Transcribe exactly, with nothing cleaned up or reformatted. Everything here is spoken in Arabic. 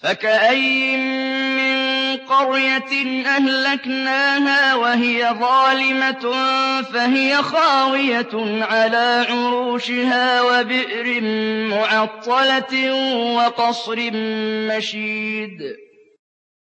فَكَأَيِّن مِّن قَرْيَةٍ أَهْلَكْنَاهَا وَهِيَ ظَالِمَةٌ فَهِيَ خَاوِيَةٌ عَلَىٰ عُرُوشِهَا وَبِئْرٍ مُّعَطَّلَةٍ وَقَصْرٍ مَّشِيدٍ